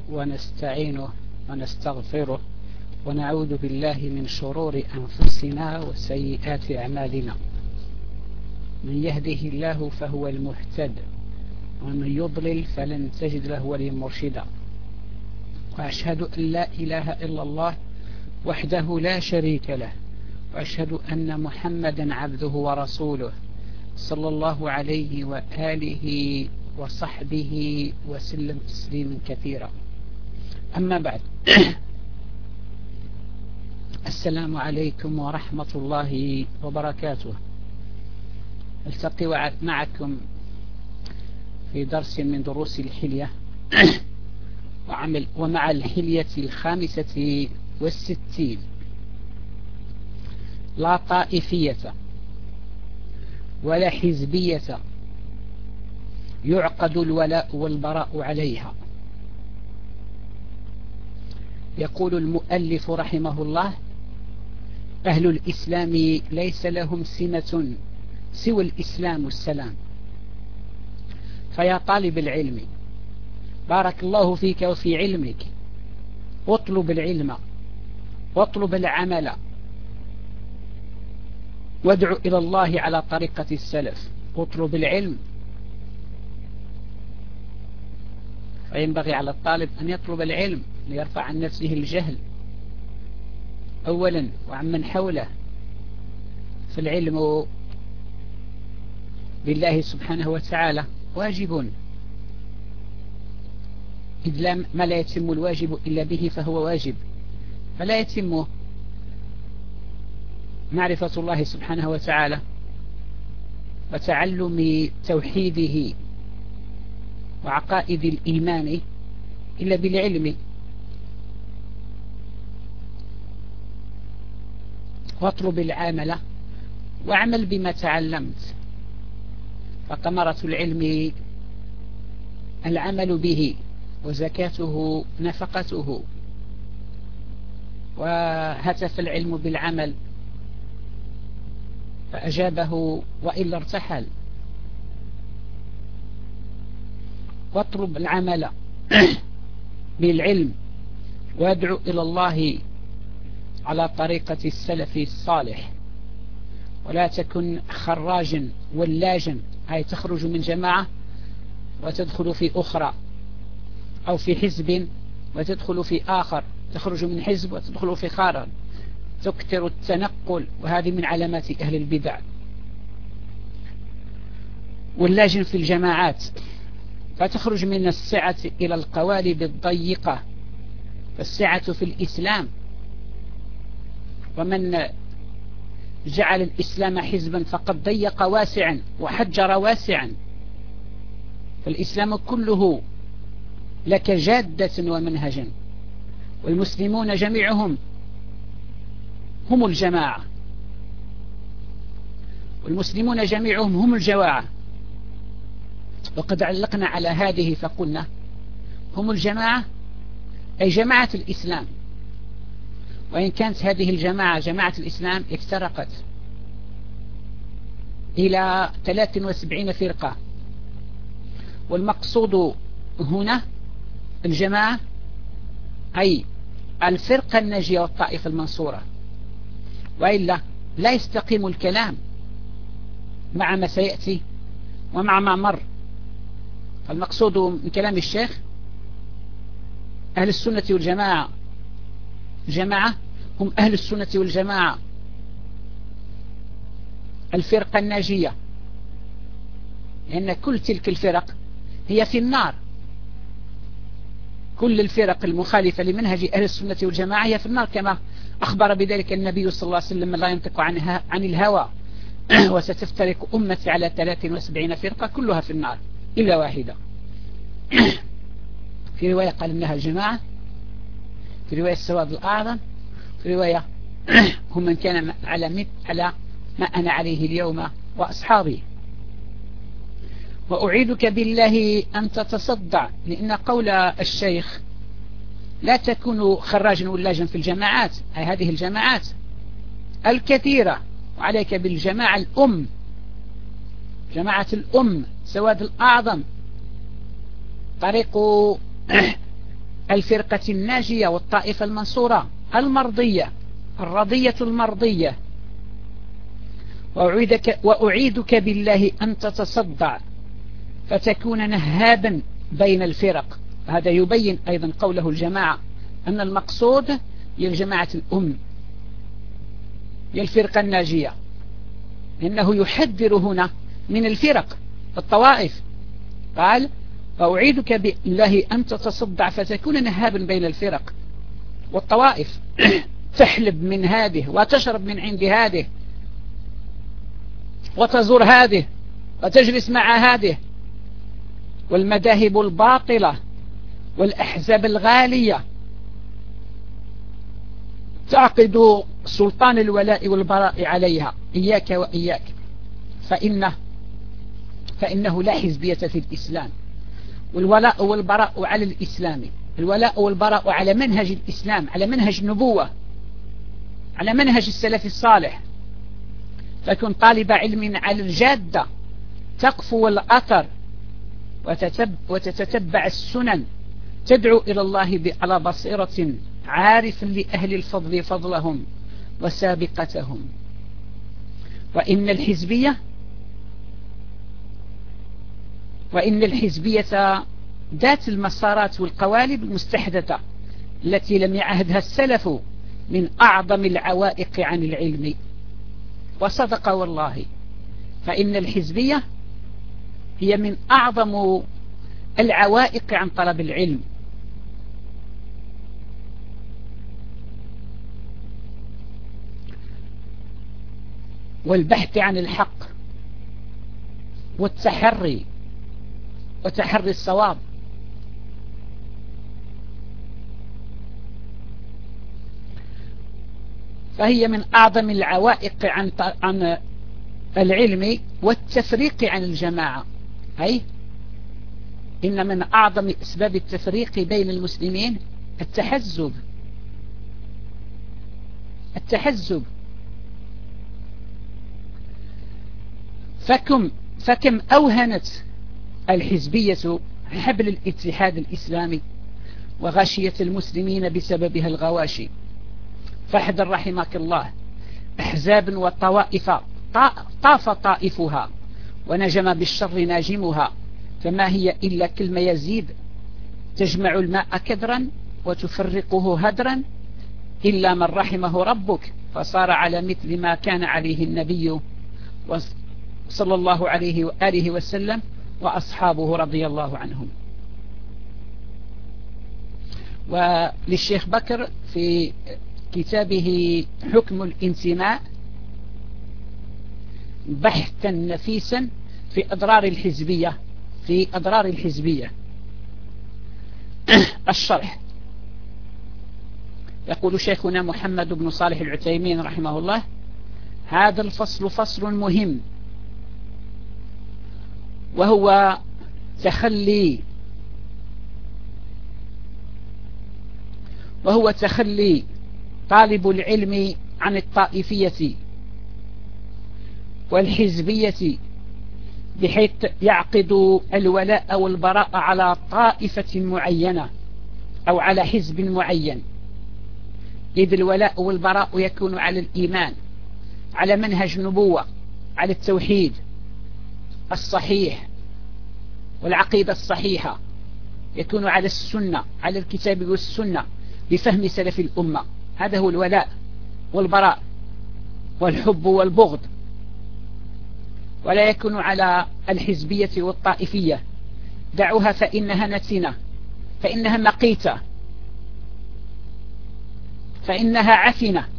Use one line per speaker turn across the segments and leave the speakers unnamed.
ونستعينه ونستغفره ونعوذ بالله من شرور أنفسنا وسيئات أعمالنا. من يهده الله فهو المهتد ومن يضلل فلن تجد له وليا مرشدا. وأشهد أن لا إله إلا الله وحده لا شريك له، وأشهد أن محمدا عبده ورسوله صلى الله عليه وآله وصحبه وسلم تسليما كثيرا. أما بعد، السلام عليكم ورحمة الله وبركاته. التقي معكم في درس من دروس الحلية ومع الحلية 65. لا طائفية ولا حزبية يعقد الولاء والبراء عليها. يقول المؤلف رحمه الله: أهل الإسلام ليس لهم سمة سوى الإسلام والسلام. فيا طالب العلم، بارك الله فيك وفي علمك، اطلب العلم واطلب العمل وادع إلى الله على طريقة السلف. اطلب العلم، فينبغي على الطالب أن يطلب العلم ليرفع عن نفسه الجهل أولا وعمن حوله. فالعلم بالله سبحانه وتعالى واجب، إذ ما لا يتم الواجب إلا به فهو واجب. فلا يتم معرفة الله سبحانه وتعالى وتعلم توحيده وعقائد الإيمان إلا بالعلم. واطلب العمل واعمل بما تعلمت، فثمرة العلم العمل به، وزكاته نفقته. وهتف العلم بالعمل فأجابه وإلا ارتحل. واطلب العمل بالعلم وادعو إلى الله على طريقة السلف الصالح، ولا تكن خراجا ولاجا، أي تخرج من جماعة وتدخل في أخرى، أو في حزب وتدخل في آخر، تخرج من حزب وتدخل في خارج، تكثر التنقل، وهذه من علامات أهل البدع. واللاجن في الجماعات، فتخرج من السعة إلى القوالب الضيقة. فالسعة في الإسلام، ومن جعل الإسلام حزبا فقد ضيق واسعا وحجر واسعا. فالإسلام كله لك جادة ومنهجا، والمسلمون جميعهم هم الجماعة، والمسلمون جميعهم هم الجماعة. وقد علقنا على هذه فقلنا هم الجماعة أي جماعة الإسلام. وإن كانت هذه الجماعة جماعة الإسلام افترقت إلى 73 فرقة، والمقصود هنا الجماعة أي الفرقة الناجية والطائفة المنصورة، وإلا لا يستقيم الكلام مع ما سيأتي ومع ما مر. فالمقصود من كلام الشيخ أهل السنة والجماعة، جماعة هم أهل السنة والجماعة، الفرقة الناجية، لأن كل تلك الفرق هي في النار. كل الفرق المخالفة لمنهج أهل السنة والجماعة هي في النار، كما أخبر بذلك النبي صلى الله عليه وسلم: لا ينطق عن الهوى وستفترق أمتي على 73 فرقة كلها في النار إلا واحدة. في رواية قال إنها الجماعة، في رواية السواد الأعظم، في رواية هم من كان على ما أنا عليه اليوم وأصحابي. وأعيدك بالله أن تتصدع، لأن قول الشيخ لا تكونوا خراجا ولاجا في الجماعات، أي هذه الجماعات الكثيرة، وعليك بالجماعة الأم، جماعة الأم، سواد الأعظم، طريق الفرقة الناجية والطائفة المنصورة المرضية الرضية المرضية. وأعيدك بالله أن تتصدع فتكون نهابا بين الفرق. هذا يبين أيضا قوله الجماعة أن المقصود هي الجماعة الأم، هي الفرقة الناجية، لأنه يحذر هنا من الفرق الطوائف. قال وأعيدك بالله أن تتصدع فتكون نهابا بين الفرق والطوائف تحلب من هذه وتشرب من عند هذه وتزور هذه وتجلس مع هذه، والمذاهب الباطلة والأحزاب الغالية تعقد سلطان الولاء والبراء عليها. إياك وإياك، فإنه لا حزبية في الإسلام، والولاء والبراء على الإسلام، الولاء والبراء على منهج الإسلام، على منهج النبوة، على منهج السلف الصالح. فكن طالب علم على الجادة تقفو الأثر وتتتبع السنن، تدعو إلى الله على بصيرة، عارف لأهل الفضل فضلهم وسابقتهم. وإن الحزبية ذات المسارات والقوالب المستحدثة التي لم يعهدها السلف من أعظم العوائق عن العلم. وصدق والله، فإن الحزبية هي من أعظم العوائق عن طلب العلم. والبحث عن الحق وتحري الصواب. فهي من أعظم العوائق عن العلم والتفريق عن الجماعة. أي إن من أعظم أسباب التفريق بين المسلمين التحزب. فكم أوهنت الحزبية حبل الاتحاد الإسلامي وغشيت المسلمين بسببها الغواشي. فاحذر رحمك الله أحزاب وطوائف طاف طائفها ونجم بالشر ناجمها، فما هي إلا كلمة يزيد تجمع الماء كدرا وتفرقه هدرا، إلا من رحمه ربك فصار على مثل ما كان عليه النبي صلى الله عليه وآله وسلم وأصحابه رضي الله عنهم. وللشيخ بكر في كتابه حكم الانتماء بحثا نفيسا في أضرار الحزبية الشرح. يقول شيخنا محمد بن صالح العثيمين رحمه الله: هذا الفصل فصل مهم، وهو تخلي طالب العلم عن الطائفية والحزبية، بحيث يعقد الولاء والبراء على طائفة معينة أو على حزب معين، إذ الولاء والبراء يكون على الإيمان، على منهج النبوة، على التوحيد الصحيح والعقيدة الصحيحة، يكون على السنة، على الكتاب والسنة بفهم سلف الأمة. هذا هو الولاء والبراء والحب والبغض، ولا يكون على الحزبية والطائفية. دعوها فإنها نتنة، فإنها مقيتة، فإنها عفنة،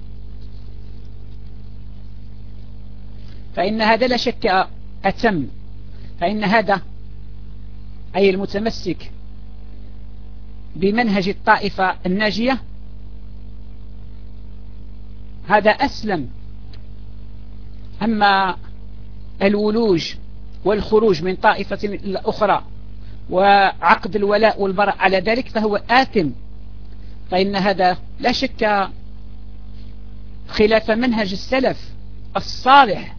فإن هذا لا شك أتم، فإن هذا أي المتمسك بمنهج الطائفة الناجية هذا أسلم. أما الولوج والخروج من طائفة الأخرى وعقد الولاء والبراء على ذلك فهو آثم، فإن هذا لا شك خلاف منهج السلف الصالح.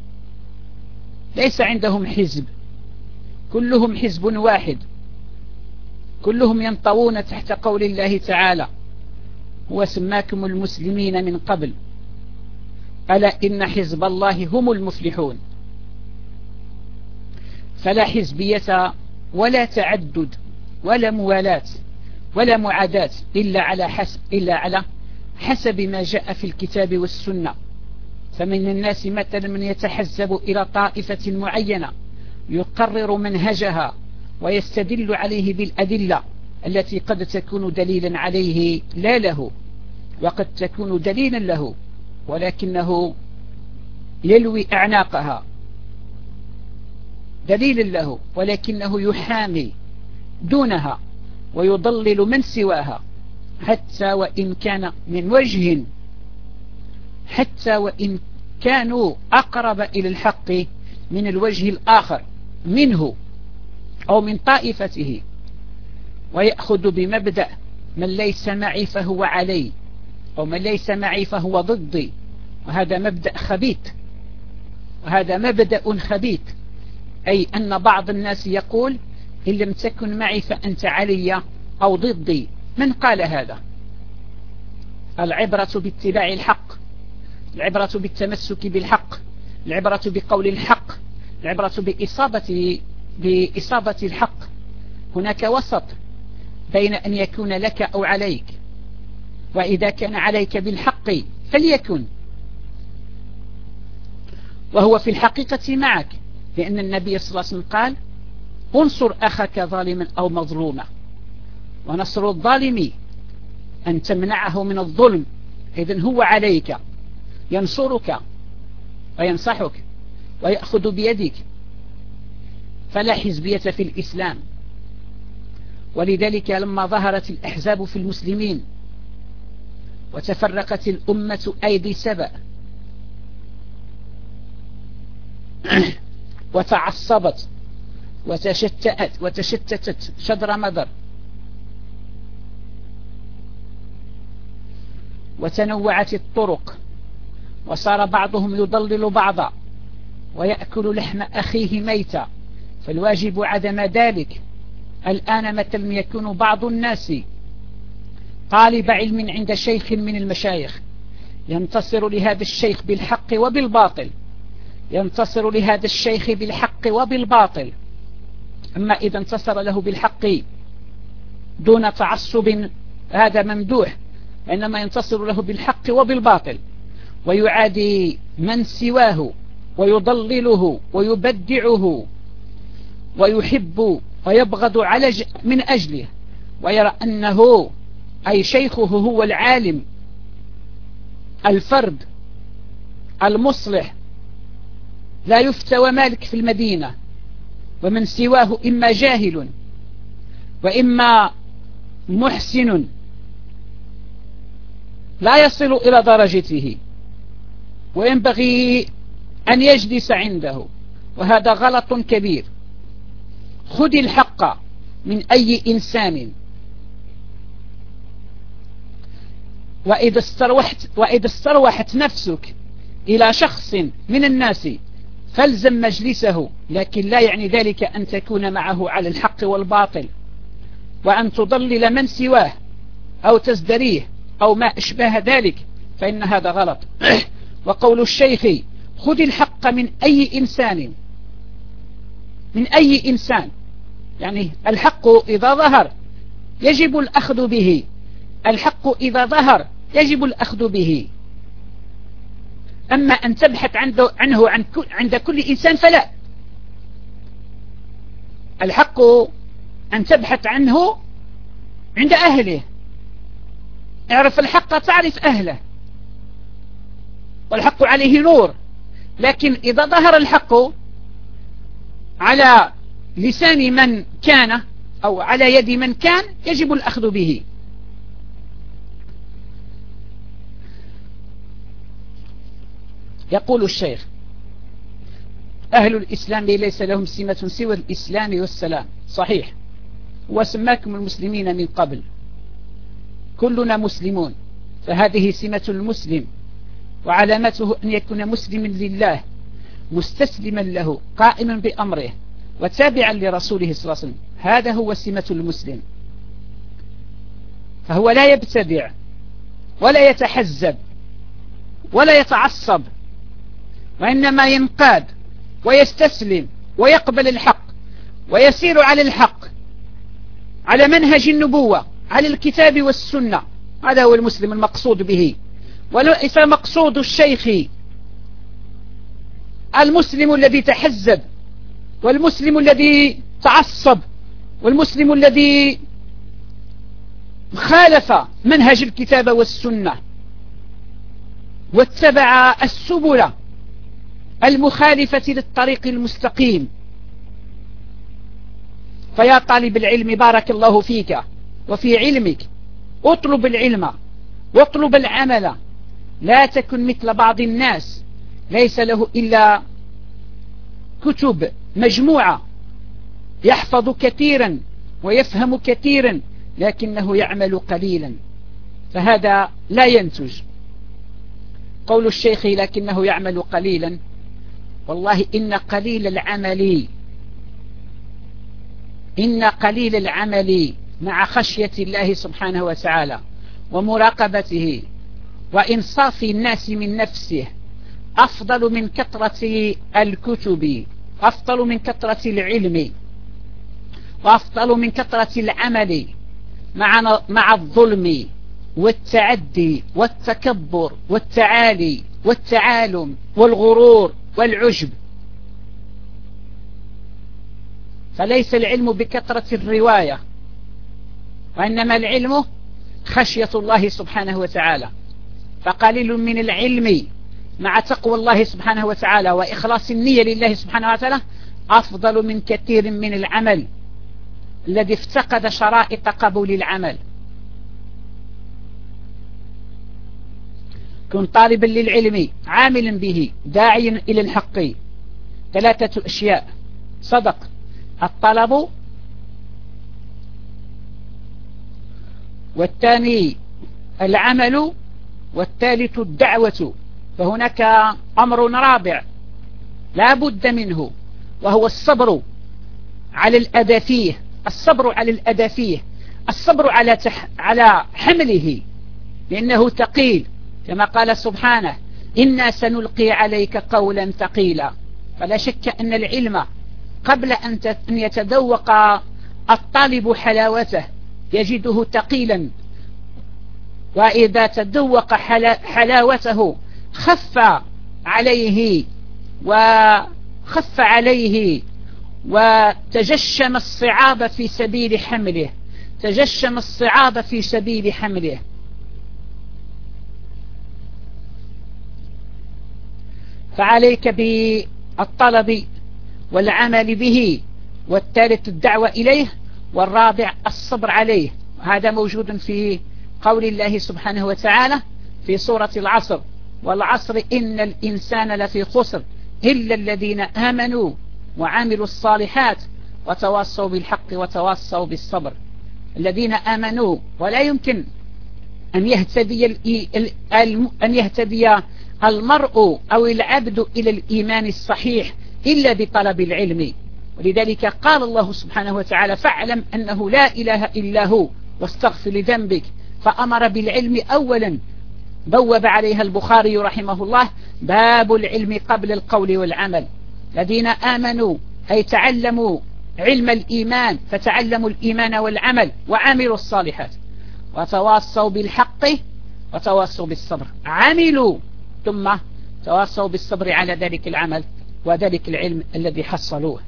ليس عندهم حزب، كلهم حزب واحد، كلهم ينطوون تحت قول الله تعالى: هو سماكم المسلمين من قبل ألا إن حزب الله هم المفلحون. فلا حزبية ولا تعدد ولا موالاة ولا معاداة إلا على حسب ما جاء في الكتاب والسنة. فمن الناس مثلا من يتحزب إلى طائفة معينة يقرر منهجها ويستدل عليه بالأدلة التي قد تكون دليلا عليه لا له، وقد تكون دليلا له ولكنه يلوي أعناقها، دليل له ولكنه يحامي دونها ويضلل من سواها، حتى وإن كان من وجه، حتى وإن كانوا أقرب إلى الحق من الوجه الآخر منه أو من طائفته، ويأخذ بمبدأ من ليس معي فهو علي، أو من ليس معي فهو ضدي. وهذا مبدأ خبيث، وهذا مبدأ خبيث، أي أن بعض الناس يقول: إن لم تكن معي فأنت علي أو ضدي. من قال هذا؟ العبرة باتباع الحق، العبرة بالتمسك بالحق، العبرة بقول الحق، العبرة بإصابة الحق. هناك وسط بين أن يكون لك أو عليك، وإذا كان عليك بالحق فليكن، وهو في الحقيقة معك، لأن النبي صلى الله عليه وسلم قال: انصر أخاك ظالما أو مظلوما. ونصر الظالم أن تمنعه من الظلم، إذن هو عليك، ينصرك وينصحك ويأخذ بيدك. فلا حزبية في الإسلام. ولذلك لما ظهرت الأحزاب في المسلمين وتفرقت الأمة أيدي سبأ وتعصبت وتشتتت شدر مدر، وتنوعت الطرق، وصار بعضهم يضلل بعضا ويأكل لحم أخيه ميتا، فالواجب عدم ذلك. الآن مثلا يكون بعض الناس طالب علم عند شيخ من المشايخ ينتصر لهذا الشيخ بالحق وبالباطل، ينتصر لهذا الشيخ بالحق وبالباطل. أما إذا انتصر له بالحق دون تعصب هذا ممدوح، إنما ينتصر له بالحق وبالباطل، ويعادي من سواه ويضلله ويبدعه ويحب ويبغض من أجله، ويرى أنه أي شيخه هو العالم الفرد المصلح، لا يفتوى مالك في المدينة، ومن سواه إما جاهل وإما محسن لا يصل إلى درجته، وينبغي أن يجلس عنده، وهذا غلط كبير. خذ الحق من أي إنسان، وإذا استروحت نفسك إلى شخص من الناس فالزم مجلسه، لكن لا يعني ذلك أن تكون معه على الحق والباطل، وأن تضلل من سواه أو تزدريه أو ما أشبه ذلك، فإن هذا غلط. وقول الشيخ: خذ الحق من أي إنسان، من أي إنسان، يعني الحق إذا ظهر يجب الأخذ به، الحق إذا ظهر يجب الأخذ به. أما أن تبحث عنه عند كل إنسان فلا. الحق أن تبحث عنه عند أهله، اعرف الحق تعرف أهله، والحق عليه نور. لكن إذا ظهر الحق على لسان من كان أو على يد من كان يجب الأخذ به. يقول الشيخ: أهل الإسلام ليس لهم سمة سوى الإسلام والسلام. صحيح، وسماكم المسلمين من قبل، كلنا مسلمون، فهذه سمة المسلم، وعلامته أن يكون مسلما لله مستسلما له قائما بأمره وتابعا لرسوله صلى الله عليه وسلم. هذا هو سمة المسلم. فهو لا يبتدع ولا يتحزب ولا يتعصب، وإنما ينقاد ويستسلم ويقبل الحق ويسير على الحق على منهج النبوة على الكتاب والسنة. هذا هو المسلم المقصود به، وليس مقصود الشيخ المسلم الذي تحزب، والمسلم الذي تعصب، والمسلم الذي خالف منهج الكتاب والسنة واتبع السبل المخالفة للطريق المستقيم. فيا طالب العلم بارك الله فيك وفي علمك، اطلب العلم واطلب العمل، لا تكن مثل بعض الناس ليس له إلا كتب مجموعة، يحفظ كثيرا ويفهم كثيرا لكنه يعمل قليلا، فهذا لا ينتج. قول الشيخ لكنه يعمل قليلا، والله إن قليل العمل مع خشية الله سبحانه وتعالى ومراقبته وإنصاف الناس من نفسه أفضل من كثرة الكتب، أفضل من كثرة العلم، وأفضل من كثرة العمل مع الظلم والتعدي والتكبر والتعالي والتعالم والغرور والعجب. فليس العلم بكثرة الرواية، وإنما العلم خشية الله سبحانه وتعالى. فقليل من العلم مع تقوى الله سبحانه وتعالى وإخلاص النية لله سبحانه وتعالى أفضل من كثير من العمل الذي افتقد شرائط قبول العمل. كن طالبا للعلم عاملا به داعيا إلى الحق. 3 أشياء: صدق، الطلب، والثاني العمل، والثالث الدعوة. فهناك أمر رابع لا بد منه، وهو الصبر على الأذى فيه، الصبر على الأذى فيه، الصبر على حمله، لأنه ثقيل، كما قال سبحانه: إنا سنلقي عليك قولا ثقيلا. فلا شك أن العلم قبل أن يتذوق الطالب حلاوته يجده ثقيلا، وإذا تذوق حلاوته خف عليه وتجشم الصعاب في سبيل حمله، تجشم الصعاب في سبيل حمله. فعليك بالطلب والعمل به، والثالث الدعوة إليه، والرابع الصبر عليه. هذا موجود في قول الله سبحانه وتعالى في سورة العصر: والعصر إن الإنسان لفي خسر إلا الذين آمنوا وعملوا الصالحات وتواصوا بالحق وتواصوا بالصبر. الذين آمنوا، ولا يمكن أن يهتدي المرء أو العبد إلى الإيمان الصحيح إلا بطلب العلم. ولذلك قال الله سبحانه وتعالى: فاعلم أنه لا إله إلا هو واستغفر لذنبك. فأمر بالعلم أولا، بوب عليها البخاري رحمه الله: باب العلم قبل القول والعمل. الذين آمنوا أي تعلموا علم الإيمان، فتعلموا الإيمان والعمل وعملوا الصالحات، وتواصوا بالحق وتواصوا بالصبر. عملوا ثم تواصوا بالصبر على ذلك العمل وذلك العلم الذي حصلوه.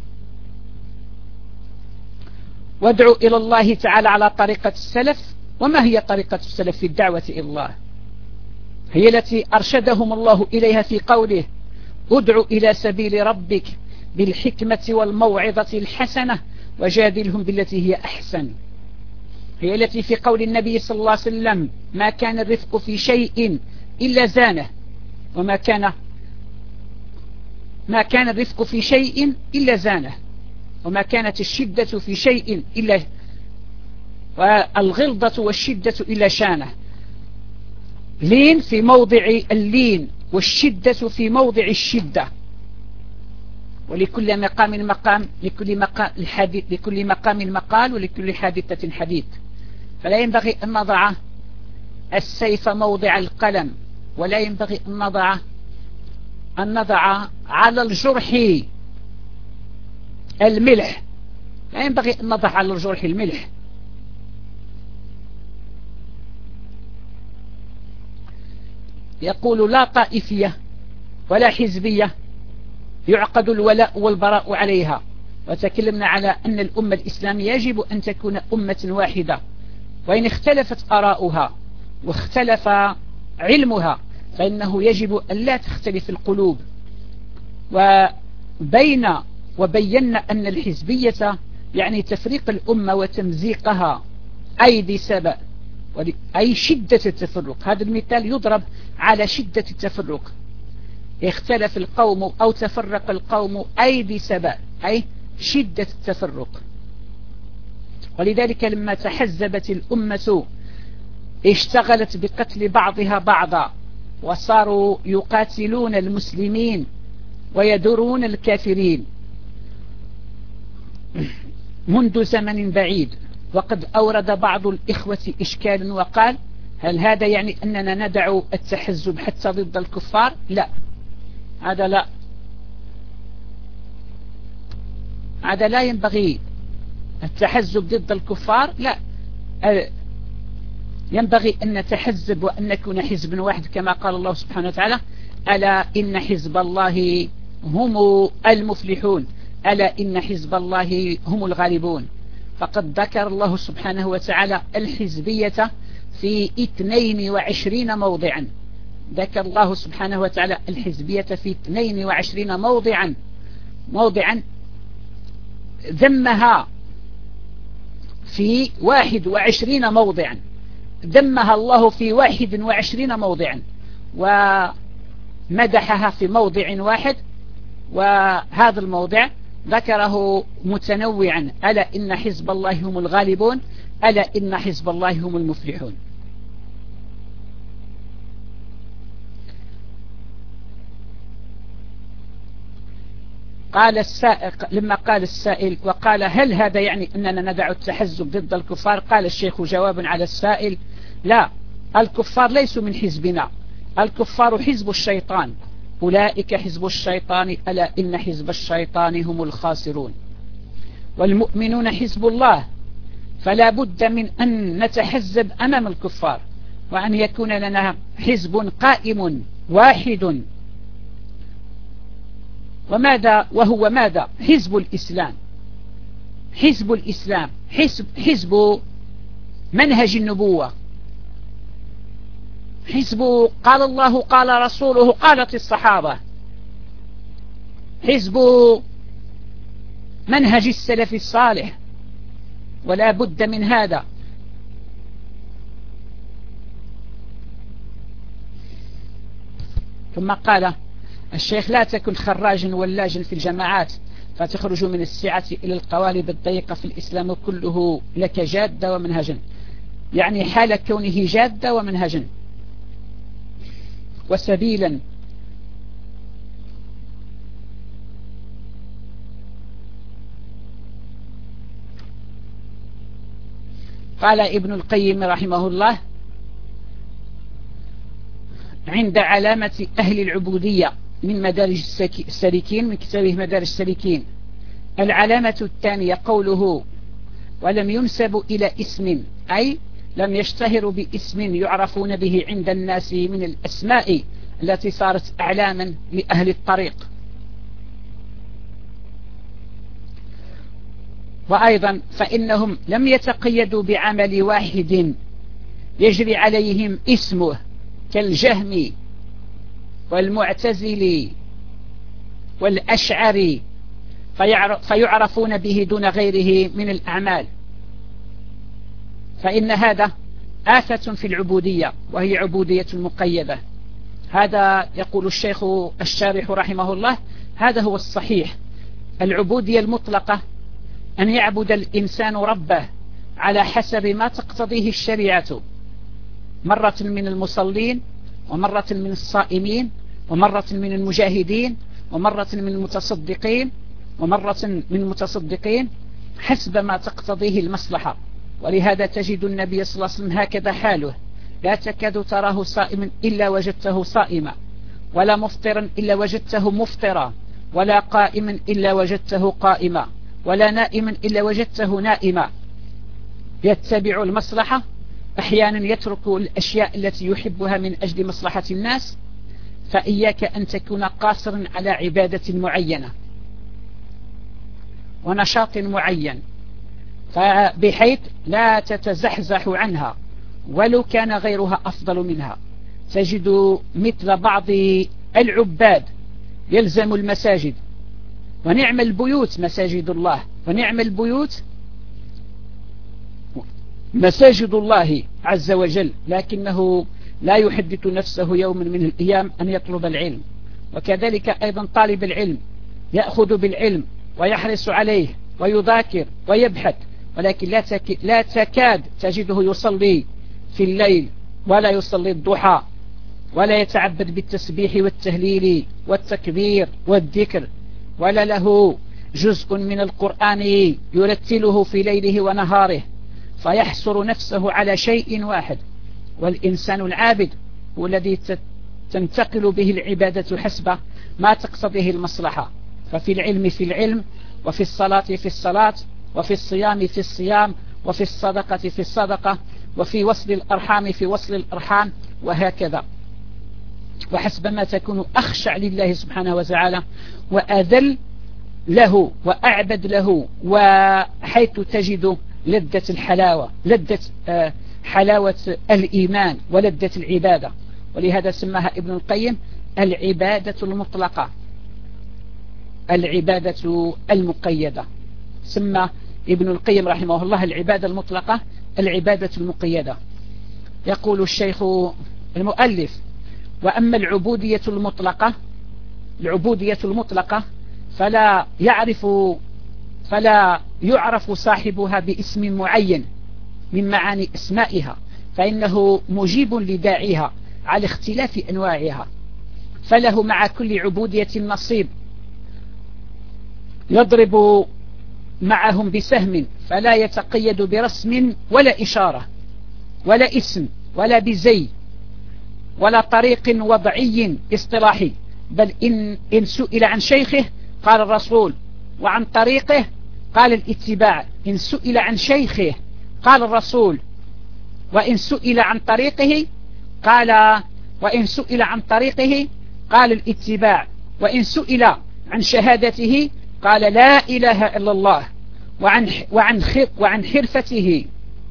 وادعوا إلى الله تعالى على طريقة السلف. وما هي طريقة السلف في الدعوة إلى الله؟ هي التي أرشدهم الله إليها في قوله: ادعوا إلى سبيل ربك بالحكمة والموعظة الحسنة وجادلهم بالتي هي أحسن. هي التي في قول النبي صلى الله عليه وسلم: ما كان الرفق في شيء إلا زانه، وما كان الرفق في شيء إلا زانه، وما كانت الشدة في شيء إلا، والغلظة والشدة إلا شانه. لين في موضع اللين، والشدة في موضع الشدة. ولكل مقام مقال، ولكل حادثة حديث. فلا ينبغي أن نضع السيف موضع القلم، ولا ينبغي أن نضع على الجرح الملح، لا ينبغي أن نضع على الجرح الملح. يقول لا طائفية ولا حزبية يعقد الولاء والبراء عليها. وتكلمنا على أن الأمة الإسلامية يجب أن تكون أمة واحدة، وإن اختلفت آراؤها واختلف علمها فإنه يجب أن لا تختلف القلوب. وبينا أن الحزبية يعني تفريق الأمة وتمزيقها، أي بسبب أي شدة التفرق. هذا المثال يضرب على شدة التفرق. اختلف القوم أو تفرق القوم أي بسبب أي شدة التفرق. ولذلك لما تحزبت الأمة اشتغلت بقتل بعضها بعضا، وصاروا يقاتلون المسلمين ويدرون الكافرين منذ زمن بعيد. وقد أورد بعض الإخوة إشكالا وقال: هل هذا يعني أننا ندع التحزب حتى ضد الكفار؟ لا، هذا لا ينبغي التحزب ضد الكفار. لا، ينبغي أن نتحزب وأن نكون حزب واحد كما قال الله سبحانه وتعالى: ألا إن حزب الله هم المفلحون، ألا إن حزب الله هم الغالبون. فقد ذكر الله سبحانه وتعالى الحزبية في 22 موضعا. ذكر الله سبحانه وتعالى الحزبية في 22 موضعا ذمها في 21 موضعا، ذمها الله في 21 موضعا، ومدحها في موضع واحد، وهذا الموضع ذكره متنوعا: ألا إن حزب الله هم الغالبون، ألا إن حزب الله هم المفلحون. قال السائق لما قال السائل وقال: هل هذا يعني أننا ندع التحزب ضد الكفار؟ قال الشيخ جوابا على السائل: لا، الكفار ليسوا من حزبنا، الكفار حزب الشيطان، أولئك حزب الشيطان، ألا إن حزب الشيطان هم الخاسرون. والمؤمنون حزب الله، فلا بد من أن نتحزب أمام الكفار، وأن يكون لنا حزب قائم واحد. وهو ماذا؟ حزب الإسلام، حزب الإسلام، حزب منهج النبوة، حزب قال الله قال رسوله قالت الصحابة، حزب منهج السلف الصالح، ولا بد من هذا. ثم قال الشيخ: لا تكن خراجا ولاجا في الجماعات فتخرج من السعة إلى القوالب الضيقة في الإسلام كله لك جادة ومنهجا، يعني حال كونه جادة ومنهجا وسبيلا. قال ابن القيم رحمه الله عند علامة أهل العبودية من مدارج السالكين، من كتابه مدارج السالكين: العلامة الثانية قوله: ولم ينسبوا إلى اسم، أي لم يشتهروا باسم يعرفون به عند الناس من الأسماء التي صارت أعلاما لأهل الطريق. وأيضا فإنهم لم يتقيدوا بعمل واحد يجري عليهم اسمه كالجهمي والمعتزلي والأشعري فيعرفون به دون غيره من الأعمال، فإن هذا آفة في العبودية، وهي عبودية المقيدة. هذا يقول الشيخ الشارح رحمه الله: هذا هو الصحيح. العبودية المطلقة أن يعبد الإنسان ربه على حسب ما تقتضيه الشريعة، مرة من المصلين، ومرة من الصائمين، ومرة من المجاهدين، ومرة من المتصدقين، ومرة من المتصدقين حسب ما تقتضيه المصلحة. ولهذا تجد النبي صلى الله عليه وسلم هكذا حاله، لا تكاد تراه صائما إلا وجدته صائما، ولا مفطرا إلا وجدته مفطرا، ولا قائما إلا وجدته قائما، ولا نائما إلا وجدته نائما. يتبع المصلحة، أحيانا يترك الأشياء التي يحبها من أجل مصلحة الناس. فإياك أن تكون قاصرا على عبادة معينة ونشاط معين بحيث لا تتزحزح عنها ولو كان غيرها أفضل منها. تجد مثل بعض العباد يلزم المساجد، ونعم البيوت مساجد الله، ونعم البيوت مساجد الله عز وجل، لكنه لا يحدث نفسه يوم من الأيام أن يطلب العلم. وكذلك أيضا طالب العلم يأخذ بالعلم ويحرص عليه ويذاكر ويبحث، ولكن لا تكاد تجده يصلي في الليل، ولا يصلي الضحى، ولا يتعبد بالتسبيح والتهليل والتكبير والذكر، ولا له جزء من القرآن يرتله في ليله ونهاره، فيحصر نفسه على شيء واحد. والإنسان العابد هو الذي تنتقل به العبادة حسب ما تقتضيه المصلحة. ففي العلم في العلم، وفي الصلاة في الصلاة، وفي الصيام في الصيام، وفي الصدقة في الصدقة، وفي وصل الأرحام في وصل الأرحام، وهكذا. وحسب ما تكون أخشع لله سبحانه وتعالى وأذل له وأعبد له، وحيث تجد لذة الحلاوة، لذة حلاوة الإيمان ولذة العبادة. ولهذا سماها ابن القيم العبادة المطلقة، العبادة المقيدة. سمى ابن القيم رحمه الله العبادة المطلقة العبادة المقيدة. يقول الشيخ المؤلف: وأما العبودية المطلقة، العبودية المطلقة فلا يعرف صاحبها باسم معين من معاني اسمائها، فإنه مجيب لداعيها على اختلاف أنواعها، فله مع كل عبودية نصيب يضرب معهم بسهم، فلا يتقيد برسم ولا إشارة ولا اسم ولا بزي ولا طريق وضعي اصطلاحي، بل إن سئل عن شيخه قال الرسول، وعن طريقه قال الاتباع. إن سئل عن شيخه قال الرسول، وإن سئل عن طريقه قال الاتباع، وإن سئل عن شهادته قال لا إله إلا الله، وعن حرفته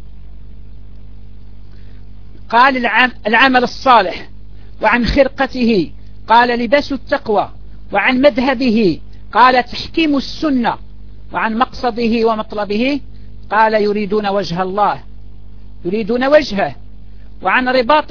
قال العمل الصالح، وعن خرقته قال لباس التقوى، وعن مذهبه قال تحكيم السنة، وعن مقصده ومطلبه قال يريدون وجه الله، يريدون وجهه، وعن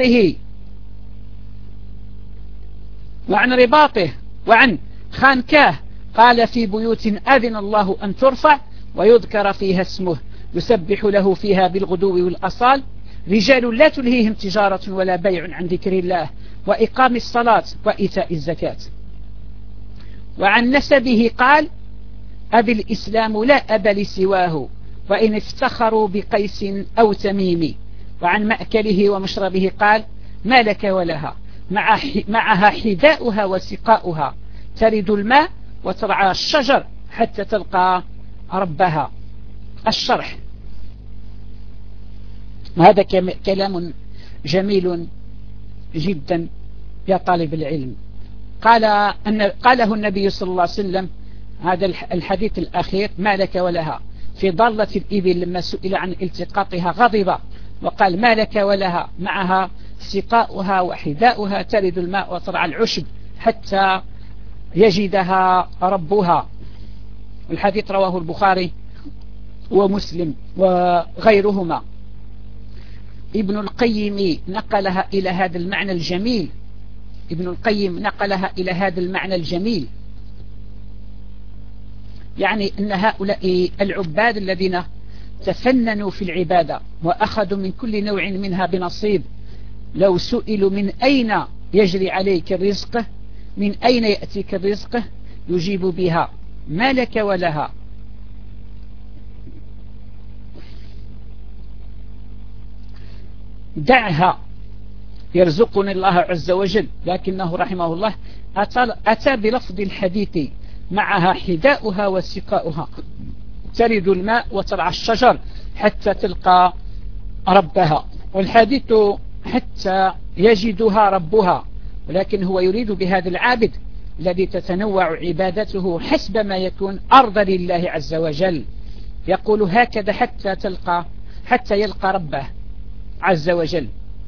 رباطه وعن خانكاه قال في بيوت أذن الله أن ترفع ويذكر فيها اسمه يسبح له فيها بالغدو والأصال، رجال لا تلهيهم تجارة ولا بيع عن ذكر الله وإقام الصلاة وإيتاء الزكاة. وعن نسبه قال أبي الإسلام لا أب لسواه، وإن افتخروا بقيس أو تميم. وعن مأكله ومشربه قال ما لك ولها، معها حذاؤها وسقاؤها، ترد الماء وترعى الشجر حتى تلقى ربها. الشرح: وهذا كلام جميل جدا يا طالب العلم. قاله النبي صلى الله عليه وسلم، هذا الحديث الأخير ما لك ولها، في ضالة الإبل لما سئل عن التقاطها غضب وقال ما لك ولها، معها سقاؤها وحذاؤها، ترد الماء وترعى العشب حتى يجدها ربها. الحديث رواه البخاري ومسلم وغيرهما. ابن القيم نقلها إلى هذا المعنى الجميل، يعني أن هؤلاء العباد الذين تفننوا في العبادة وأخذوا من كل نوع منها بنصيب، لو سئلوا من أين يجري عليك الرزق، من أين يأتيك الرزق، يجيب بها ما لك ولها. دعها يرزقني الله عز وجل، لكنه رحمه الله أتى بلفظ الحديث معها حداؤها وسقاؤها، ترد الماء وترعى الشجر حتى تلقى ربها، والحديث حتى يجدها ربها، ولكن هو يريد بهذا العابد الذي تتنوع عبادته حسب ما يكون أرضى لله عز وجل، يقول هكذا حتى يلقى ربه عز وجل.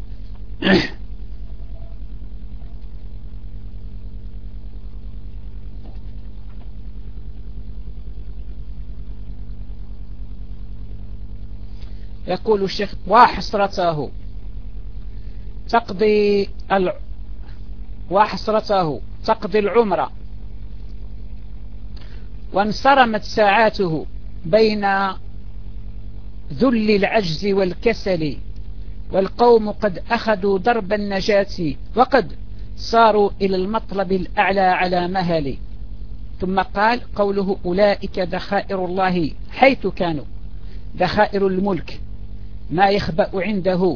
يقول الشيخ وحسرته تقضي العمر وانصرمت ساعاته بين ذل العجز والكسل، والقوم قد أخذوا درب النجاة وقد صاروا إلى المطلب الأعلى على مهل. ثم قال قوله أولئك ذخائر الله حيث كانوا، ذخائر الملك ما يخبأ عنده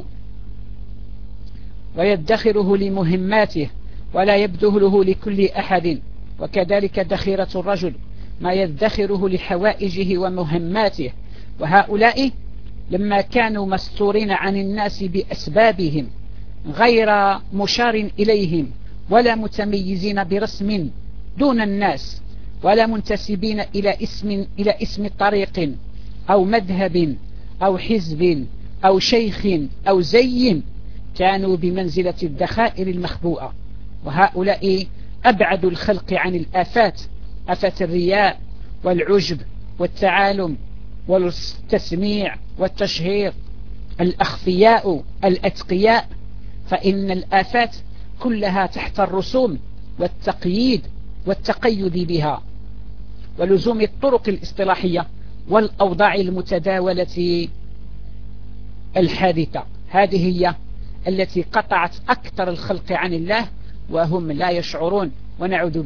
ويدخره لمهماته ولا يبذله لكل أحد، وكذلك ذخيرة الرجل ما يدخره لحوائجه ومهماته. وهؤلاء لما كانوا مستورين عن الناس بأسبابهم غير مشار إليهم ولا متميزين برسم دون الناس ولا منتسبين إلى اسم طريق أو مذهب أو حزب أو شيخ أو زي، كانوا بمنزلة الذخائر المخبوءة. وهؤلاء أبعد الخلق عن الآفات، آفات الرياء والعجب والتعالم والتسميع والتشهير، الأخفياء الأتقياء، فإن الآفات كلها تحت الرسوم والتقييد والتقيد بها ولزوم الطرق الاصطلاحية والأوضاع المتداولة الحادثة. هذه هي التي قطعت أكثر الخلق عن الله وهم لا يشعرون، ونعوذ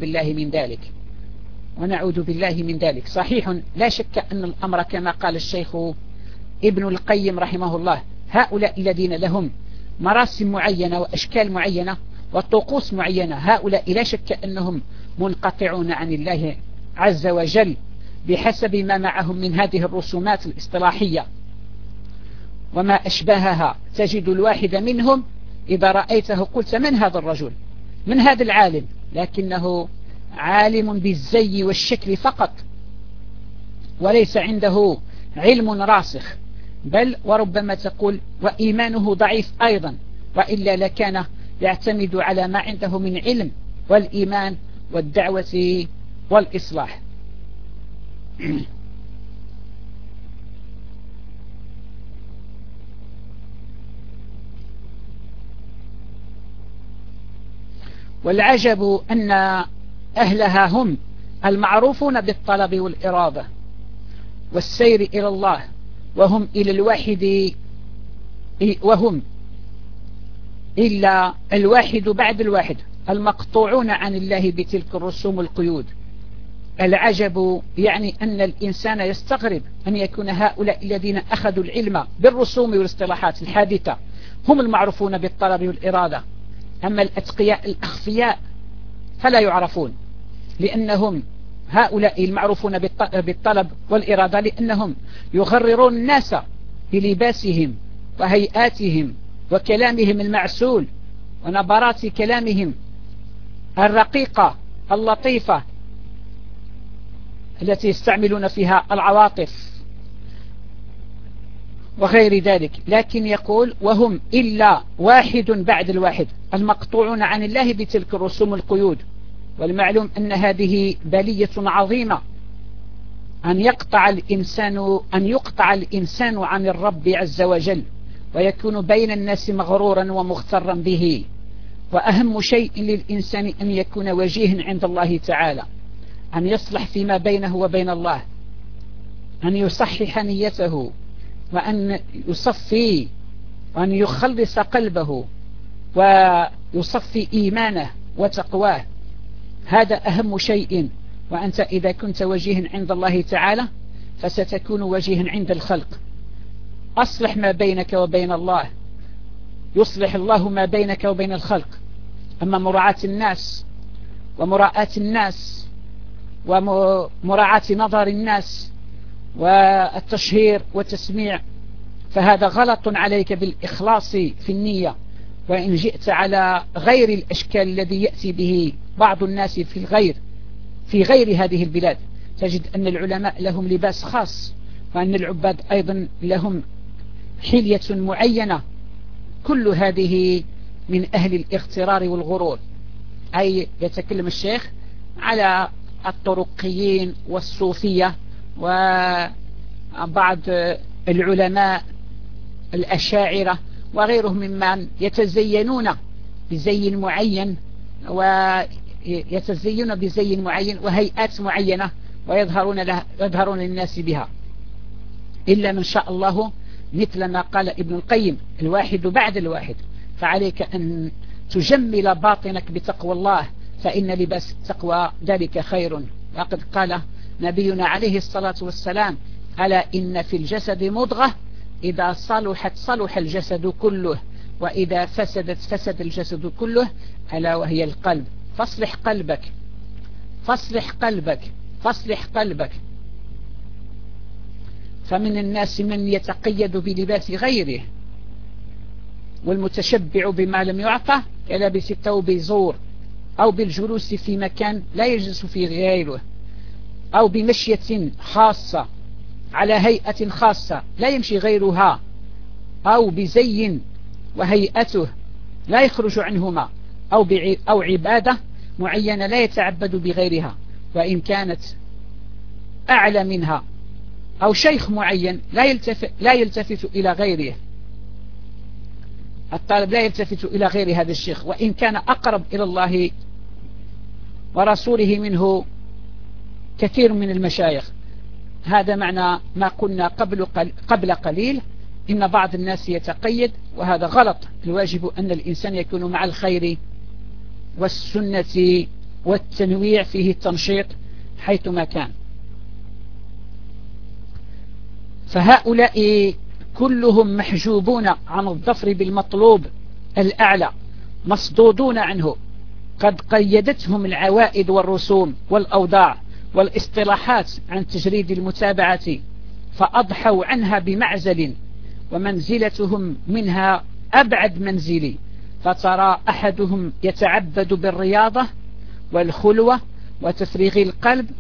بالله من ذلك. صحيح لا شك أن الأمر كما قال الشيخ ابن القيم رحمه الله، هؤلاء الذين لهم مراسم معينة وأشكال معينة وطقوس معينة، هؤلاء لا شك أنهم منقطعون عن الله عز وجل بحسب ما معهم من هذه الرسومات الاصطلاحية وما أشبهها. تجد الواحد منهم إذا رأيته قلت من هذا الرجل، من هذا العالم، لكنه عالم بالزي والشكل فقط وليس عنده علم راسخ، بل وربما تقول وإيمانه ضعيف أيضا، وإلا لكان يعتمد على ما عنده من علم والإيمان والدعوة والإصلاح. والعجب أن أهلها هم المعروفون بالطلب والإرادة والسير إلى الله، وهم إلى الواحد، وهم إلا الواحد بعد الواحد المقطوعون عن الله بتلك الرسوم القيود. العجب يعني أن الإنسان يستغرب أن يكون هؤلاء الذين أخذوا العلم بالرسوم والاصطلاحات الحادثة هم المعروفون بالطلب والإرادة، أما الأتقياء الأخفياء فلا يعرفون، لأنهم هؤلاء المعروفون بالطلب والإرادة لأنهم يغررون الناس بلباسهم وهيئاتهم وكلامهم المعسول ونبرات كلامهم الرقيقة اللطيفة التي يستعملون فيها العواطف وغير ذلك. لكن يقول وهم إلا واحد بعد الواحد المقطوعون عن الله بتلك الرسوم القيود. والمعلوم أن هذه بلية عظيمة، أن يقطع الإنسان عن الرب عز وجل ويكون بين الناس مغرورا ومغترا به. وأهم شيء للإنسان أن يكون وجيها عند الله تعالى، أن يصلح فيما بينه وبين الله، أن يصحح نيته، وأن يصفي وأن يخلص قلبه ويصفي إيمانه وتقواه. هذا أهم شيء. وأنت إذا كنت وجيها عند الله تعالى فستكون وجيها عند الخلق. أصلح ما بينك وبين الله، يصلح الله ما بينك وبين الخلق. أما مراعاة الناس ومراءاة الناس ومراعاة نظر الناس والتشهير والتسميع فهذا غلط عليك بالإخلاص في النية. وإن جئت على غير الأشكال الذي يأتي به بعض الناس في غير هذه البلاد، تجد أن العلماء لهم لباس خاص، وأن العباد أيضا لهم حلية معينة. كل هذه من أهل الاغترار والغرور. أي يتكلم الشيخ على الطرقيين والصوفية وبعض العلماء الأشاعرة وغيرهم ممن يتزينون بزي معين وهيئات معينة ويظهرون للناس بها، إلا من شاء الله مثل ما قال ابن القيم: الواحد بعد الواحد. فعليك أن تجمل باطنك بتقوى الله، فإن لباس التقوى ذلك خير. وقد قال نبينا عليه الصلاة والسلام: ألا إن في الجسد مضغة إذا صلحت صلح الجسد كله، وإذا فسدت فسد الجسد كله، ألا وهي القلب. فاصلح قلبك، فاصلح قلبك، فاصلح قلبك. فمن الناس من يتقيد بلباس غيره، والمتشبع بما لم يعطى كلابس الثوب زور، أو بالجلوس في مكان لا يجلس فيه غيره، أو بمشية خاصة على هيئة خاصة لا يمشي غيرها، أو بزي وهيئته لا يخرج عنهما، أو عبادة معينة لا يتعبد بغيرها وإن كانت أعلى منها، أو شيخ معين لا يلتفت إلى غيره. الطالب لا يلتفت إلى غير هذا الشيخ وإن كان أقرب إلى الله ورسوله منه كثير من المشايخ. هذا معنى ما قلنا قبل قليل، إن بعض الناس يتقيد، وهذا غلط. الواجب أن الإنسان يكون مع الخير والسنة والتنويع فيه التنشيط حيثما كان. فهؤلاء كلهم محجوبون عن الظفر بالمطلوب الأعلى، مصدودون عنه، قد قيدتهم العوائد والرسوم والأوضاع والاصطلاحات عن تجريد المتابعة، فأضحوا عنها بمعزل، ومنزلتهم منها أبعد منزل. فترى أحدهم يتعبد بالرياضة والخلوة وتفريغ القلب،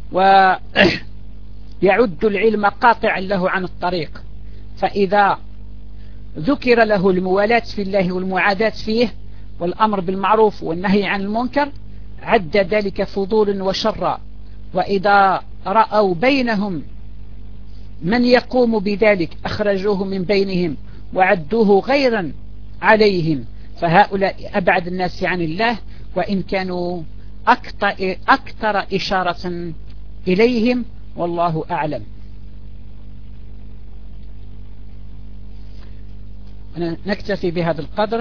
ويعد العلم قاطعا له عن الطريق، فإذا ذكر له الموالاة في الله والمعاداة فيه والأمر بالمعروف والنهي عن المنكر عد ذلك فضول وشرا، وإذا رأوا بينهم من يقوم بذلك أخرجوه من بينهم وعدوه غيرا عليهم. فهؤلاء أبعد الناس عن الله، وإن كانوا أكثر إشارة إليهم، والله أعلم. نكتفي بهذا القدر.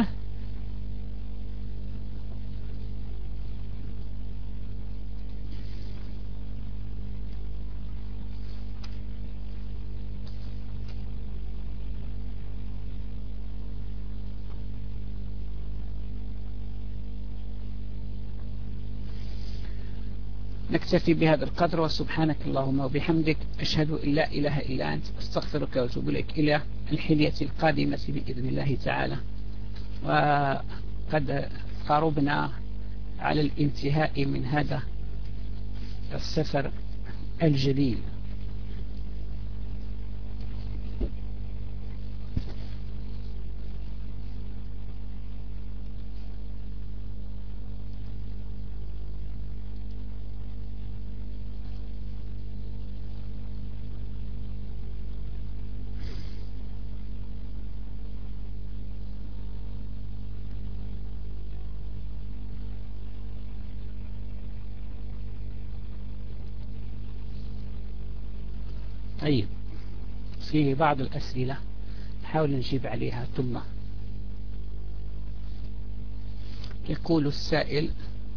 نكتفي بهذا القدر، وسبحانك اللهم وبحمدك، أشهد أن لا إله إلا أنت، أستغفرك وأتوب إليك. إلى الحلية القادمة بإذن الله تعالى. وقد قربنا على الانتهاء من هذا السفر الجليل. طيب، في بعض الأسئلة نحاول نجيب عليها. ثم يقول السائل: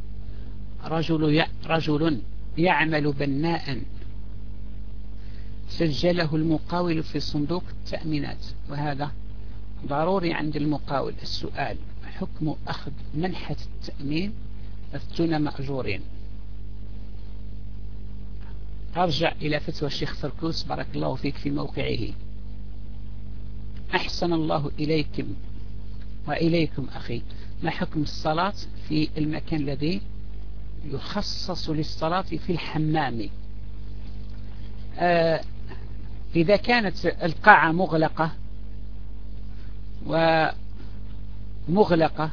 رجل يعمل بناء سجله المقاول في صندوق التأمينات، وهذا ضروري عند المقاول السؤال: حكم أخذ منحة التأمين أفتون مأجورين؟ أرجع إلى فتوى الشيخ فركوس بارك الله فيك في موقعه: أحسن الله إليكم وإليكم أخي، ما حكم الصلاة في المكان الذي يخصص للصلاة في الحمام؟ إذا كانت القاعة مغلقة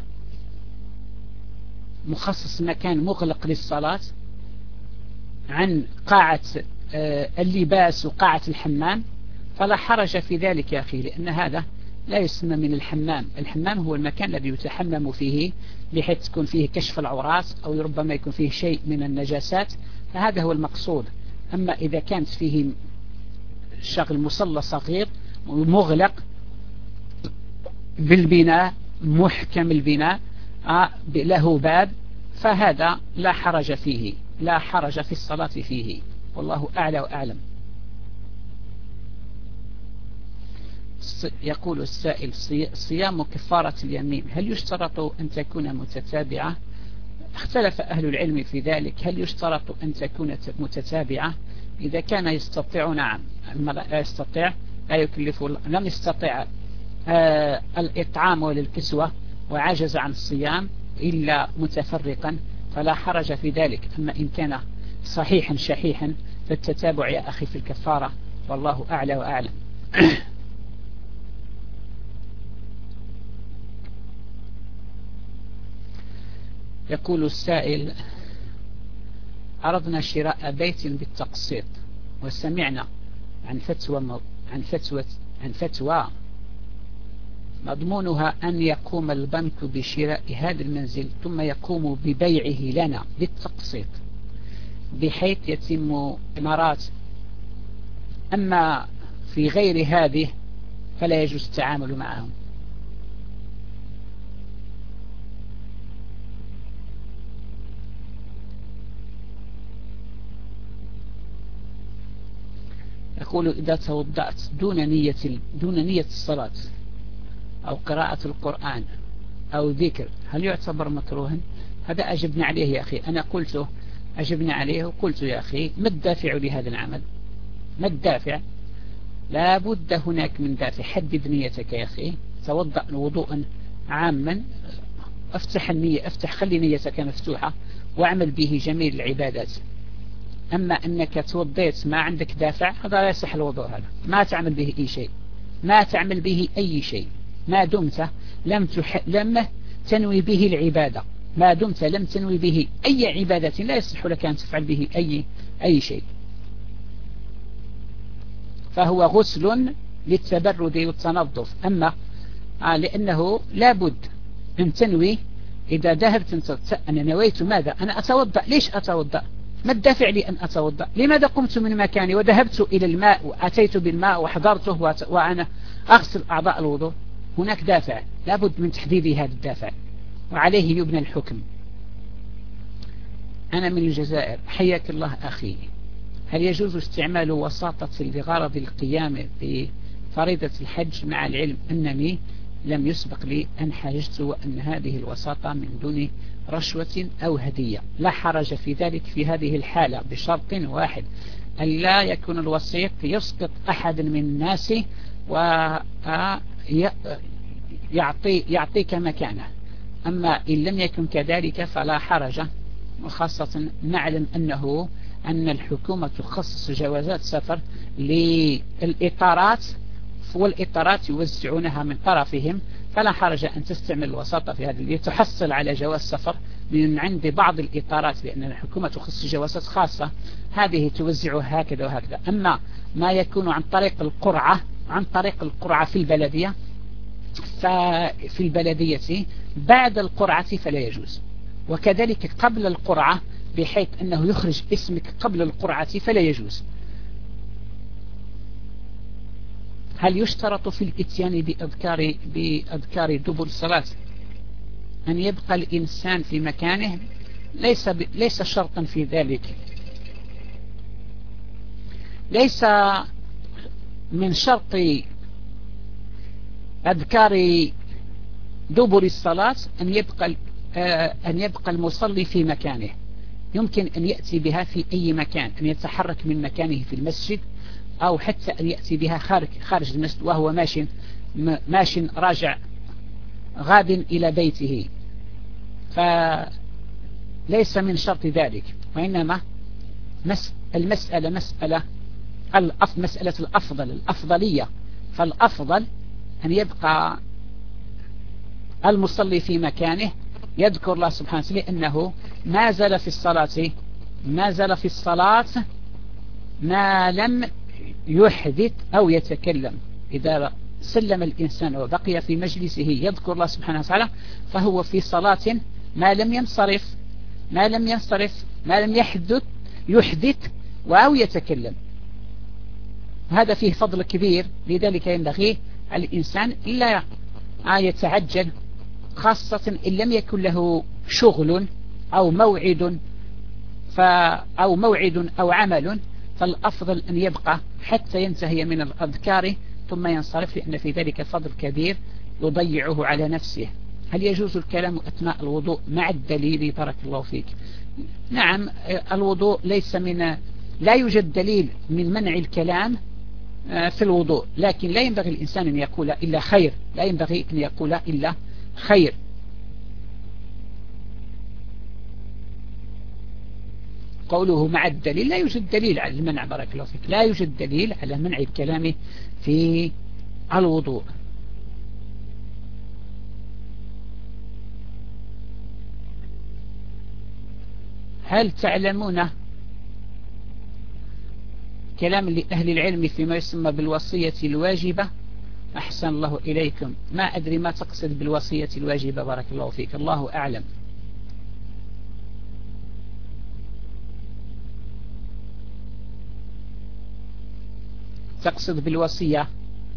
مخصص مكان مغلق للصلاة عن قاعة اللباس وقاعة الحمام فلا حرج في ذلك يا أخي، لأن هذا لا يسمى من الحمام. الحمام هو المكان الذي يتحمم فيه بحيث تكون فيه كشف العورات أو ربما يكون فيه شيء من النجاسات، فهذا هو المقصود. أما إذا كانت فيه شغل مصلى صغير ومغلق بالبناء محكم البناء له باب فهذا لا حرج فيه، لا حرج في الصلاة فيه، والله أعلى وأعلم. يقول السائل: صيام كفارة اليمين هل يشترط أن تكون متتابعة؟ اختلف أهل العلم في ذلك، هل يشترط أن تكون متتابعة؟ إذا كان يستطيع نعم، أما لا يستطيع لا يكلف، لم يستطيع الإطعام والكسوة وعجز عن الصيام إلا متفرقا فلا حرج في ذلك. أما إن كان صحيحا شحيحا فالتتابع يا أخي في الكفارة، والله أعلى وأعلم. يقول السائل: أردنا شراء بيت بالتقسيط وسمعنا عن فتوى مضمونها أن يقوم البنك بشراء هذا المنزل ثم يقوم ببيعه لنا بالتقسيط بحيث يتم إمارات، أما في غير هذه فلا يجوز التعامل معهم. يقول: إذا توضأت دون نية الصلاة أو قراءة القرآن أو ذكر هل يعتبر مكروها؟ هذا أجبنا عليه يا أخي، أنا قلته أجبنا عليه وقلت يا أخي ما الدافع لهذا العمل؟ ما الدافع؟ لا بد هناك من دافع. حدد نيتك يا أخي، توضأ وضوءا عاما، افتح النية، خلي نيتك مفتوحة واعمل به جميع العبادات. أما أنك توضيت ما عندك دافع هذا لا يصح الوضوء، هذا ما تعمل به أي شيء، ما تعمل به أي شيء ما دمت لم تنوي به العبادة، ما دمت لم تنوي به أي عبادة لا يصح لك أن تفعل به أي شيء. فهو غسل للتبرد والتنظف. أما لأنه لابد أن تنوي. إذا ذهبت أنا نويت ماذا؟ أنا أتوضأ. ليش أتوضأ؟ ما الدافع لي أن أتوضأ؟ لماذا قمت من مكاني وذهبت إلى الماء وأتيت بالماء وحضرته وأنا أغسل أعضاء الوضوء؟ هناك دافع، لابد من تحديد هذا الدافع وعليه يبنى الحكم. أنا من الجزائر، حياك الله أخي. هل يجوز استعمال وساطة لغرض القيام بفريضة الحج مع العلم أنني لم يسبق لي أن حججت وأن هذه الوساطة من دون رشوة أو هدية؟ لا حرج في ذلك في هذه الحالة بشرط واحد: أن لا يكون الوسيط يسقط أحد من الناس ويعطيك مكانه. أما إن لم يكن كذلك فلا حرج، وخاصة نعلم أن الحكومة تخصص جوازات سفر للإطارات والإطارات يوزعونها من طرفهم، فلا حرج أن تستعمل الوساطة في هذا لتحصل على جواز سفر من عند بعض الإطارات، لأن الحكومة تخصص جوازات خاصة هذه توزعها هكذا وهكذا. أما ما يكون عن طريق القرعة في البلدية، ففي البلدية بعد القرعة فلا يجوز، وكذلك قبل القرعة بحيث أنه يخرج اسمك قبل القرعة فلا يجوز. هل يشترط في الاتيان بأذكار دبر الصلاة أن يبقى الإنسان في مكانه؟ ليس شرطا في ذلك، ليس من شرط أذكار دبر الصلاة أن يبقى المصلي في مكانه، يمكن أن يأتي بها في أي مكان، أن يتحرك من مكانه في المسجد، أو حتى أن يأتي بها خارج المسجد وهو ماش راجع غاد إلى بيته، فليس من شرط ذلك، وإنما المسألة مسألة الأفضلية، فالأفضل أن يبقى المصلي في مكانه يذكر الله سبحانه وتعالى، لأنه ما زال في الصلاة ما لم يحدث أو يتكلم. إذا سلم الإنسان وبقي في مجلسه يذكر الله سبحانه وتعالى فهو في صلاة ما لم يحدث أو يتكلم. هذا فيه فضل كبير، لذلك ينبغي الإنسان إلا يتعجل، خاصة إن لم يكن له شغل أو موعد أو عمل، فالأفضل أن يبقى حتى ينتهي من الأذكار ثم ينصرف، لأن في ذلك فضل كبير يضيعه على نفسه. هل يجوز الكلام أثناء الوضوء مع الدليل؟ بارك الله فيك. نعم، الوضوء لا يوجد دليل من منع الكلام في الوضوء، لكن لا ينبغي الإنسان أن يقول إلا خير، قوله مع الدليل، لا يوجد دليل على المنع، بارك الله فيك، لا يوجد دليل على منع الكلام في الوضوء. هل تعلمون كلام لأهل العلم فيما يسمى بالوصية الواجبة؟ أحسن الله إليكم. ما أدري ما تقصد بالوصية الواجبة، بارك الله فيك، الله أعلم. تقصد بالوصية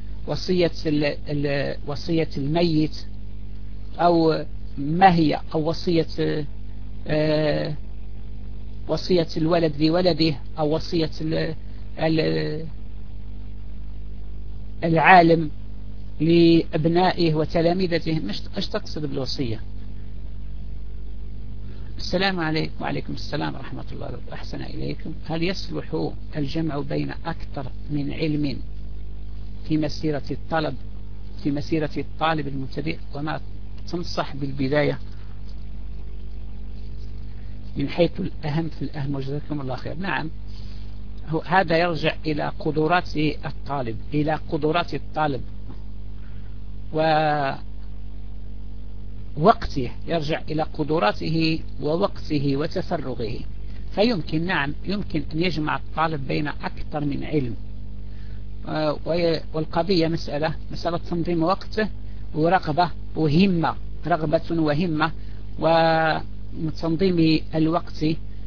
وصية الميت، أو ما هي، أو وصية الولد لولده، أو وصية العالم لأبنائه وتلامذته؟ مش تقصد بالوصية؟ السلام عليكم. وعليكم السلام ورحمة الله وبركاته. أحسن إليكم. هل يصلح الجمع بين أكثر من علم في مسيرة الطالب المبتدئ، وما تنصح بالبداية من حيث الأهم في الأهم؟ وجزاكم الله خير. نعم، هذا يرجع إلى قدرات الطالب ووقته، يرجع إلى قدراته ووقته وتفرغه. فيمكن، نعم، يمكن أن يجمع الطالب بين أكثر من علم، والقضية مسألة تنظيم وقته ورغبة وهمة، وتنظيم الوقت.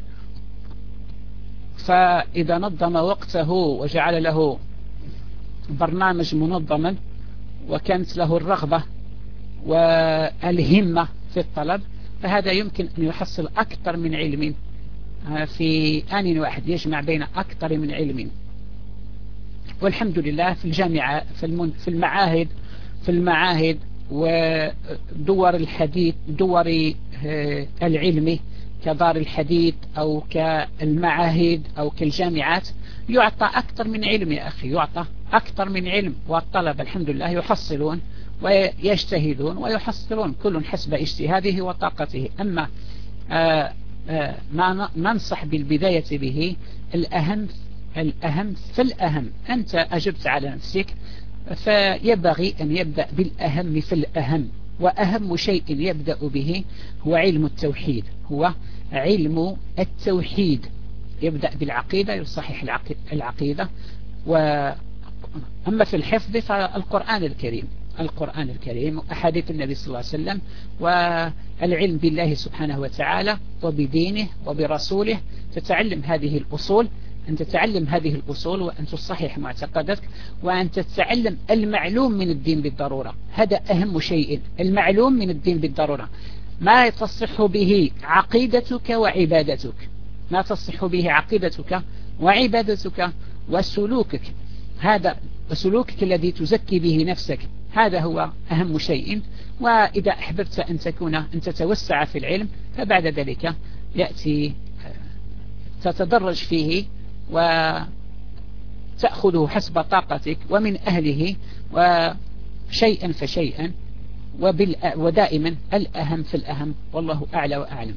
فإذا نظم وقته وجعل له برنامج منظما، وكانت له الرغبة والهمة في الطلب، فهذا يمكن أن يحصل أكثر من علم في آن واحد، يجمع بين أكثر من علم. والحمد لله في الجامعة، في المعاهد ودور الحديث، دور العلم كدار الحديث أو كالمعاهد أو كالجامعات، يعطى أكثر من علم يا أخي، يعطى أكثر من علم، والطلبة الحمد لله يحصلون ويجتهدون ويحصلون، كل حسب اجتهاده وطاقته. أما ما ننصح بالبداية به الأهم في الأهم. أنت أجبت على نفسك، فينبغي أن يبدأ بالأهم في الأهم، وأهم شيء يبدأ به هو علم التوحيد. يبدأ بالعقيدة، يصحح العقيدة. أما في الحفظ فالقرآن الكريم وأحاديث النبي صلى الله عليه وسلم، والعلم بالله سبحانه وتعالى وبدينه وبرسوله. تتعلم هذه الأصول، وأن تصحح معتقدك، وأن تتعلم المعلوم من الدين بالضرورة. هذا أهم شيء، المعلوم من الدين بالضرورة، ما تصح به عقيدتك وعبادتك وسلوكك. هذا وسلوكك الذي تزكي به نفسك، هذا هو أهم شيء. وإذا أحببت أن تتوسع في العلم فبعد ذلك يأتي تتدرج فيه وتأخذه حسب طاقتك ومن أهله وشيئا فشيئا، ودائما الأهم في الأهم، والله أعلى وأعلم.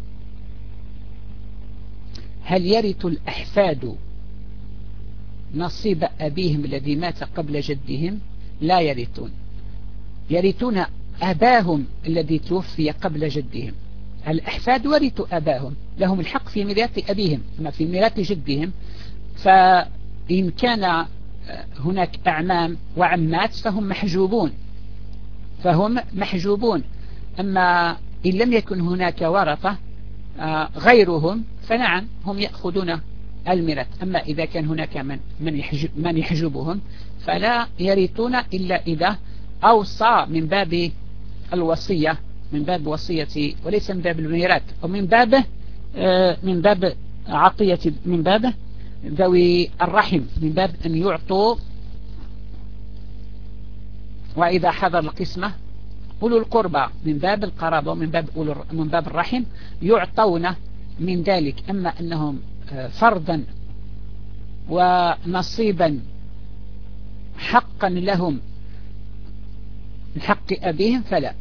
هل يرث الأحفاد نصيب أبيهم الذي مات قبل جدهم؟ لا يرثون، يرثون أباهم الذي توفي قبل جدهم. الأحفاد ورثوا أباهم، لهم الحق في ميراث أبيهم، أما في ميراث جدهم فإن كان هناك أعمام وعمات فهم محجوبون. أما إن لم يكن هناك ورثة غيرهم فنعم هم يأخذون الميراث. أما إذا كان هناك من يحجبهم فلا يرثون إلا إذا أوصى من باب الوصية، من باب وصية، وليس من باب الميراث، أو من باب عطية، من باب ذوي الرحم، من باب أن يعطوا. وإذا حضر القسمة أولو القربى من باب القرابة ومن باب الرحم يعطون من ذلك. أما أنهم فرضا ونصيبا حقا لهم من حق أبيهم فلا.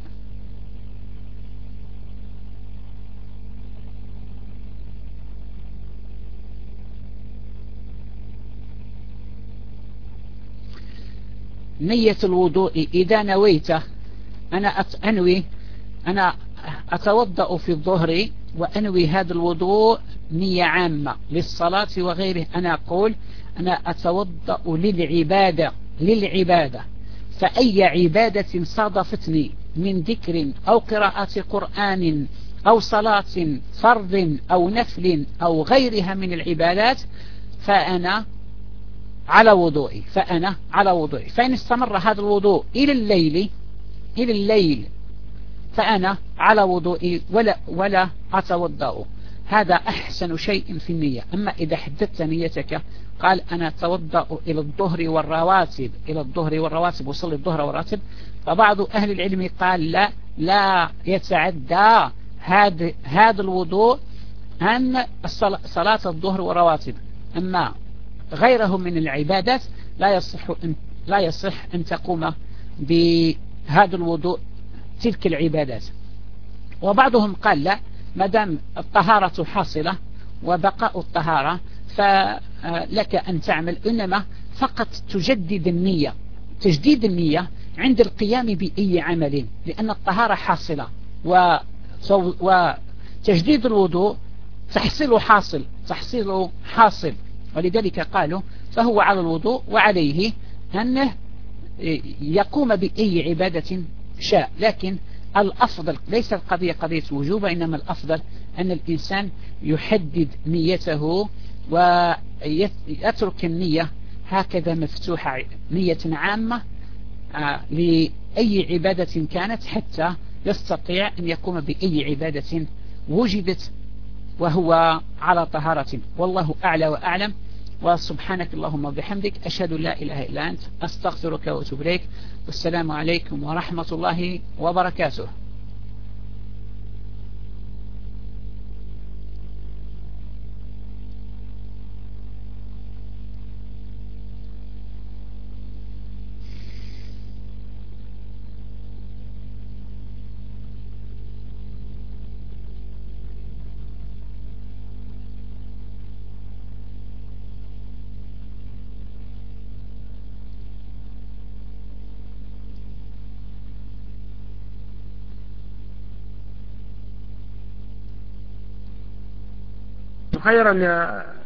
نية الوضوء إذا نويت أنا أتوضأ في الظهر وأنوي هذا الوضوء نية عامة للصلاة وغيره، أنا أقول أنا أتوضأ للعبادة، فأي عبادة صادفتني من ذكر أو قراءة قرآن أو صلاة فرض أو نفل أو غيرها من العبادات فأنا على وضوئي. فإن استمر هذا الوضوء إلى الليل فأنا على وضوئي ولا أتوضأ. هذا أحسن شيء في النية. أما إذا حددت نيتك قال أنا أتوضأ إلى الظهر والرواتب وصلي الظهر والراتب، فبعض أهل العلم قال لا يتعدى هذا الوضوء عن صلاة الظهر والرواتب. أما غيره من العبادات لا يصح أن تقوم بهذا الوضوء تلك العبادات. وبعضهم قال لا، ما دام الطهارة حاصلة وبقاء الطهارة فلك أن تعمل، إنما فقط تجديد النية عند القيام بأي عمل، لأن الطهارة حاصلة وتجديد الوضوء تحصيل حاصل. ولذلك قالوا فهو على الوضوء وعليه أنه يقوم بأي عبادة شاء. لكن الأفضل ليس القضية قضية وجوب، إنما الأفضل أن الإنسان يحدد نيته ويترك النية هكذا مفتوحة، نية عامة لأي عبادة كانت، حتى يستطيع أن يقوم بأي عبادة وجدت وهو على طهارة. والله أعلى وأعلم. وسبحانك اللهم وبحمدك، أشهد لا إله إلا أنت، أستغفرك وأتوب إليك، والسلام عليكم ورحمة الله وبركاته.
خيرا يا